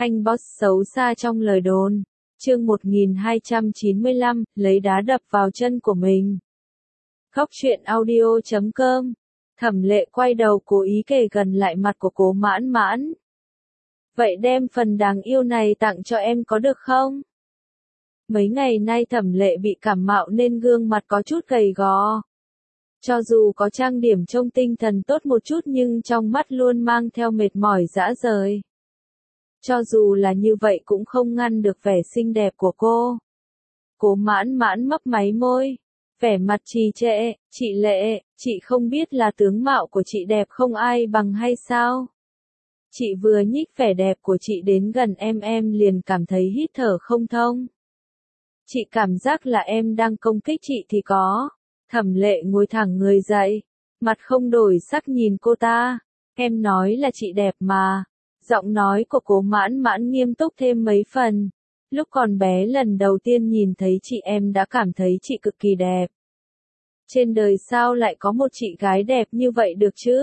Anh boss xấu xa trong lời đồn. Chương 1295, lấy đá đập vào chân của mình. Góc truyện audio.com. Thẩm Lệ quay đầu cố ý kề gần lại mặt của Cố Mãn Mãn. Vậy đem phần đáng yêu này tặng cho em có được không? Mấy ngày nay Thẩm Lệ bị cảm mạo nên gương mặt có chút gầy gò. Cho dù có trang điểm trông tinh thần tốt một chút nhưng trong mắt luôn mang theo mệt mỏi rã rời. Cho dù là như vậy cũng không ngăn được vẻ xinh đẹp của cô. Cố Mãn Mãn mấp máy môi, vẻ mặt trì trệ, chị Lệ, chị không biết là tướng mạo của chị đẹp không ai bằng hay sao? Chị vừa nhích vẻ đẹp của chị đến gần em liền cảm thấy hít thở không thông. Chị cảm giác là em đang công kích chị thì có. Thẩm Lệ ngồi thẳng người dậy, mặt không đổi sắc nhìn cô ta. Em nói là chị đẹp mà. Giọng nói của Cố Mãn Mãn nghiêm túc thêm mấy phần. Lúc còn bé lần đầu tiên nhìn thấy chị em đã cảm thấy chị cực kỳ đẹp. Trên đời sao lại có một chị gái đẹp như vậy được chứ?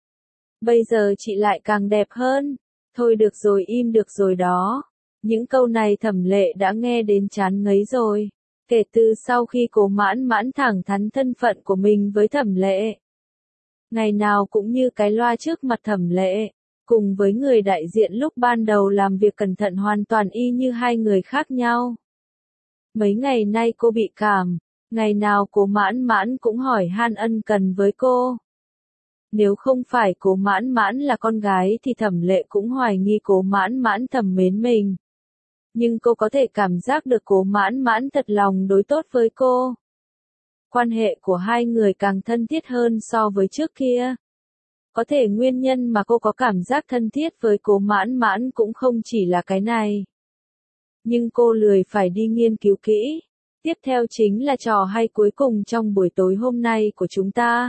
Bây giờ chị lại càng đẹp hơn. Thôi được rồi, im được rồi đó. Những câu này Thẩm Lệ đã nghe đến chán ngấy rồi. Kể từ sau khi Cố Mãn Mãn thẳng thắn thân phận của mình với Thẩm Lệ. Ngày nào cũng như cái loa trước mặt Thẩm Lệ. Cùng với người đại diện lúc ban đầu làm việc cẩn thận hoàn toàn y như hai người khác nhau. Mấy ngày nay cô bị cảm, ngày nào Cố Mãn Mãn cũng hỏi han ân cần với cô. Nếu không phải Cố Mãn Mãn là con gái thì Thẩm Lệ cũng hoài nghi Cố Mãn Mãn thầm mến mình. Nhưng cô có thể cảm giác được Cố Mãn Mãn thật lòng đối tốt với cô. Quan hệ của hai người càng thân thiết hơn so với trước kia. Có thể nguyên nhân mà cô có cảm giác thân thiết với Cố Mãn Mãn cũng không chỉ là cái này. Nhưng cô lười phải đi nghiên cứu kỹ. Tiếp theo chính là trò hay cuối cùng trong buổi tối hôm nay của chúng ta.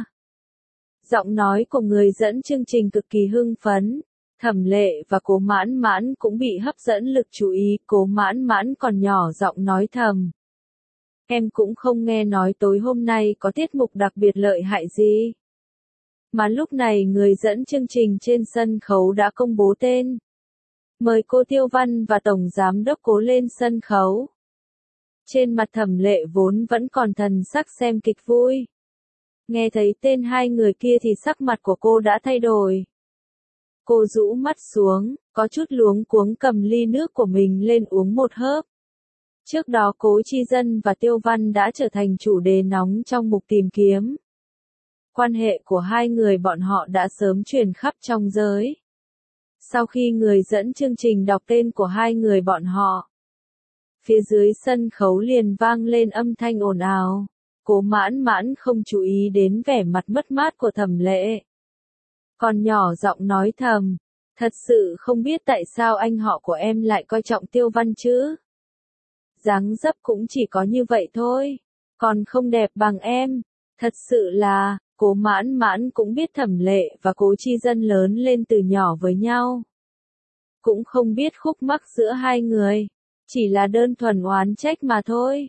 Giọng nói của người dẫn chương trình cực kỳ hưng phấn. Thẩm Lệ và Cố Mãn Mãn cũng bị hấp dẫn lực chú ý. Cố Mãn Mãn còn nhỏ giọng nói thầm. Em cũng không nghe nói tối hôm nay có tiết mục đặc biệt lợi hại gì. Mà lúc này người dẫn chương trình trên sân khấu đã công bố tên. Mời cô Tiêu Văn và Tổng Giám đốc Cố lên sân khấu. Trên mặt Thẩm Lệ vốn vẫn còn thần sắc xem kịch vui. Nghe thấy tên hai người kia thì sắc mặt của cô đã thay đổi. Cô rũ mắt xuống, có chút luống cuống cầm ly nước của mình lên uống một hớp. Trước đó Cố Chi Dân và Tiêu Văn đã trở thành chủ đề nóng trong mục tìm kiếm. Quan hệ của hai người bọn họ đã sớm truyền khắp trong giới. Sau khi người dẫn chương trình đọc tên của hai người bọn họ, phía dưới sân khấu liền vang lên âm thanh ồn ào. Cố Mãn Mãn không chú ý đến vẻ mặt mất mát của Thẩm Lệ. Còn nhỏ giọng nói thầm, thật sự không biết tại sao anh họ của em lại coi trọng Tiêu Văn chứ. Dáng dấp cũng chỉ có như vậy thôi, còn không đẹp bằng em. Thật sự là, Cố Mãn Mãn cũng biết Thẩm Lệ và Cố Chi Dân lớn lên từ nhỏ với nhau. Cũng không biết khúc mắc giữa hai người, chỉ là đơn thuần oán trách mà thôi.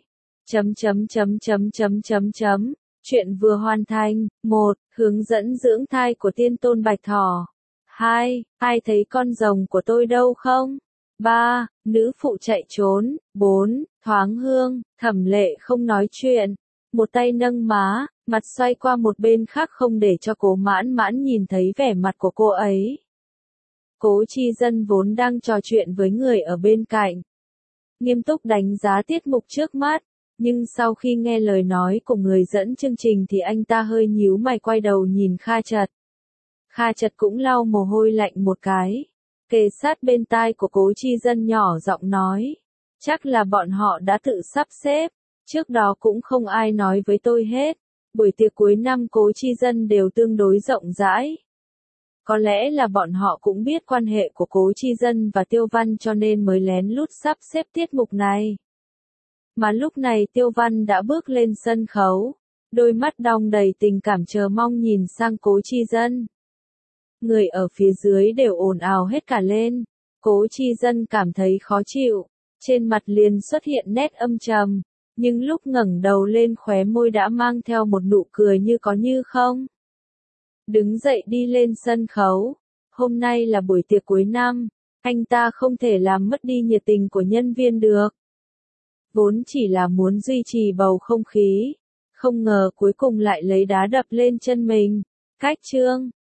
Chuyện vừa hoàn thành. 1. Hướng dẫn dưỡng thai của Tiên Tôn Bạch Thỏ. 2. Ai thấy con rồng của tôi đâu không? 3. Nữ phụ chạy trốn. 4. Thoáng hương. Thẩm Lệ không nói chuyện. Một tay nâng má, mặt xoay qua một bên khác không để cho Cố Mãn Mãn nhìn thấy vẻ mặt của cô ấy. Cố Chi Dân vốn đang trò chuyện với người ở bên cạnh. Nghiêm túc đánh giá tiết mục trước mắt, nhưng sau khi nghe lời nói của người dẫn chương trình thì anh ta hơi nhíu mày quay đầu nhìn Kha Chật. Kha Chật cũng lau mồ hôi lạnh một cái. Kề sát bên tai của Cố Chi Dân nhỏ giọng nói. Chắc là bọn họ đã tự sắp xếp. Trước đó cũng không ai nói với tôi hết. Buổi tiệc cuối năm Cố Chi Dân đều tương đối rộng rãi. Có lẽ là bọn họ cũng biết quan hệ của Cố Chi Dân và Tiêu Văn cho nên mới lén lút sắp xếp tiết mục này. Mà lúc này Tiêu Văn đã bước lên sân khấu. Đôi mắt đong đầy tình cảm chờ mong nhìn sang Cố Chi Dân. Người ở phía dưới đều ồn ào hết cả lên. Cố Chi Dân cảm thấy khó chịu. Trên mặt liền xuất hiện nét âm trầm. Nhưng lúc ngẩng đầu lên khóe môi đã mang theo một nụ cười như có như không. Đứng dậy đi lên sân khấu. Hôm nay là buổi tiệc cuối năm. Anh ta không thể làm mất đi nhiệt tình của nhân viên được. Vốn chỉ là muốn duy trì bầu không khí, không ngờ cuối cùng lại lấy đá đập lên chân mình. Cách chương